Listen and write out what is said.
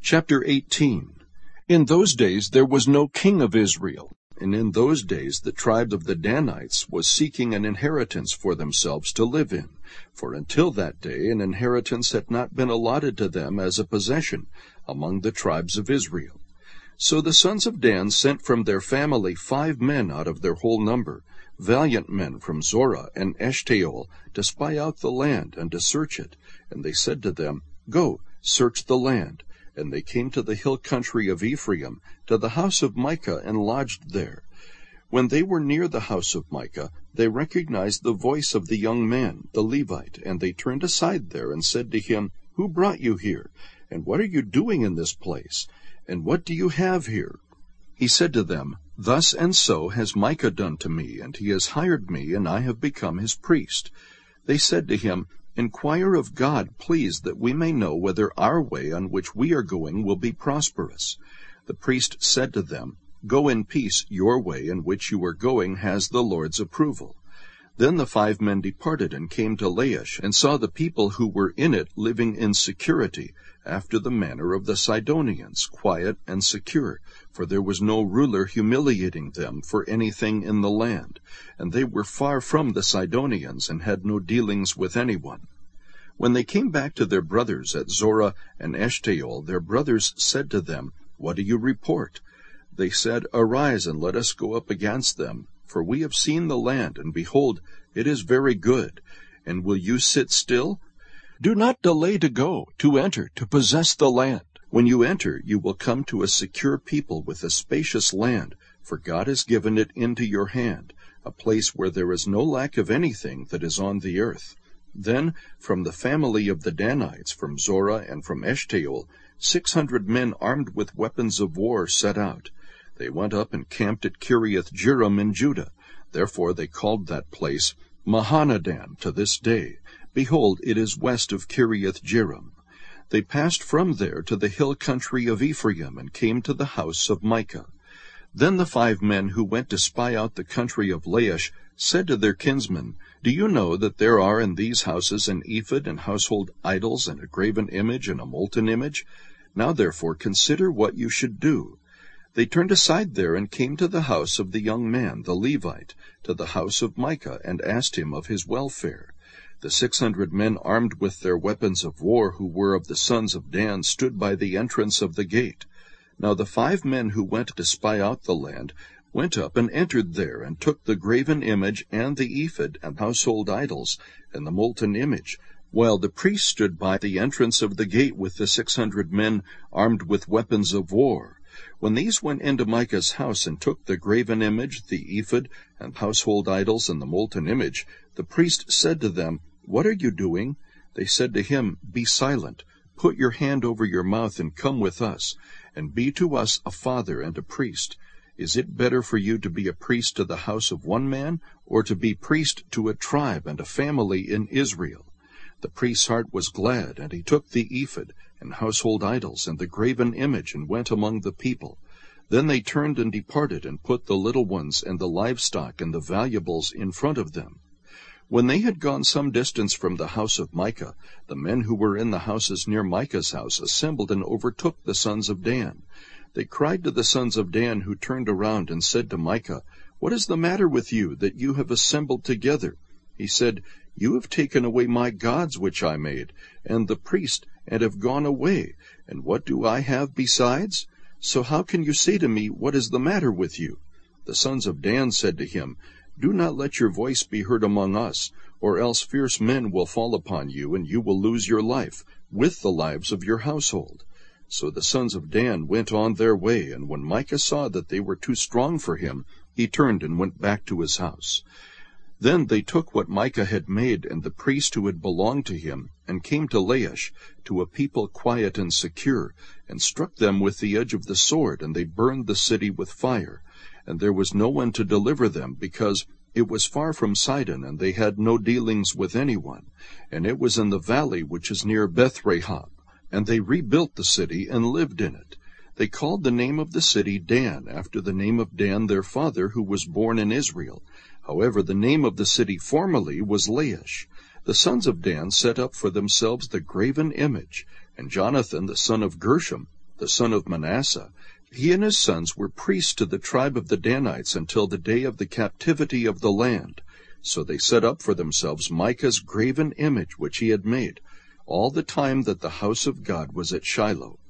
Chapter 18. In those days there was no king of Israel, and in those days the tribe of the Danites was seeking an inheritance for themselves to live in, for until that day an inheritance had not been allotted to them as a possession among the tribes of Israel. So the sons of Dan sent from their family 5 men out of their whole number, valiant men from Zorah and Eshtaol, to spy out the land and to search it. And they said to them, Go, search the land. And they came to the hill country of Ephraim, to the house of Micah, and lodged there. When they were near the house of Micah, they recognized the voice of the young man, the Levite, and they turned aside there and said to him, Who brought you here? And what are you doing in this place? And what do you have here? He said to them, Thus and so has Micah done to me, and he has hired me, and I have become his priest. They said to him, Inquire of God, please, that we may know whether our way on which we are going will be prosperous. The priest said to them, Go in peace, your way in which you are going has the Lord's approval. Then the 5 men departed and came to Laish, and saw the people who were in it living in security, after the manner of the Sidonians, quiet and secure, for there was no ruler humiliating them for anything in the land, and they were far from the Sidonians, and had no dealings with anyone. When they came back to their brothers at Zorah and Eshtaol, their brothers said to them, What do you report? They said, Arise, and let us go up against them, for we have seen the land, and behold, it is very good. And will you sit still? Do not delay to go, to enter, to possess the land. When you enter, you will come to a secure people with a spacious land, for God has given it into your hand, a place where there is no lack of anything that is on the earth. Then, from the family of the Danites, from Zorah and from Eshtaol, 600 men armed with weapons of war set out. They went up and camped at Kiriath-Jearim in Judah. Therefore they called that place Mahanadan to this day. Behold, it is west of Kiriath-Jearim. They passed from there to the hill country of Ephraim, and came to the house of Micah. Then the 5 men who went to spy out the country of Laish said to their kinsmen, Do you know that there are in these houses an ephod and household idols, and a graven image and a molten image? Now therefore consider what you should do. They turned aside there and came to the house of the young man, the Levite, to the house of Micah, and asked him of his welfare. The 600 men armed with their weapons of war, who were of the sons of Dan, stood by the entrance of the gate. Now the 5 men who went to spy out the land went up and entered there, and took the graven image, and the ephod, and household idols, and the molten image, while the priest stood by the entrance of the gate with the 600 men armed with weapons of war. When these went into Micah's house and took the graven image, the ephod, and household idols, and the molten image, the priest said to them, What are you doing? They said to him, Be silent, put your hand over your mouth, and come with us, and be to us a father and a priest. Is it better for you to be a priest to the house of one man, or to be priest to a tribe and a family in Israel? The priest's heart was glad, and he took the ephod, and household idols, and the graven image, and went among the people. Then they turned and departed, and put the little ones, and the livestock, and the valuables in front of them. When they had gone some distance from the house of Micah, the men who were in the houses near Micah's house assembled and overtook the sons of Dan. They cried to the sons of Dan, who turned around and said to Micah, What is the matter with you, that you have assembled together? He said, You have taken away my gods which I made, and the priest, and have gone away. And what do I have besides? So how can you say to me, What is the matter with you? The sons of Dan said to him, Do not let your voice be heard among us, or else fierce men will fall upon you, and you will lose your life, with the lives of your household. So the sons of Dan went on their way, and when Micah saw that they were too strong for him, he turned and went back to his house. Then they took what Micah had made, and the priest who had belonged to him, and came to Laish, to a people quiet and secure, and struck them with the edge of the sword, and they burned the city with fire. And there was no one to deliver them, because it was far from Sidon, and they had no dealings with anyone. And it was in the valley which is near Beth-Rahab. And they rebuilt the city, and lived in it. They called the name of the city Dan, after the name of Dan their father, who was born in Israel. However, the name of the city formerly was Laish. The sons of Dan set up for themselves the graven image, and Jonathan the son of Gershom the son of Manasseh, he and his sons were priests to the tribe of the Danites until the day of the captivity of the land. So they set up for themselves Micah's graven image which he had made, all the time that the house of God was at Shiloh.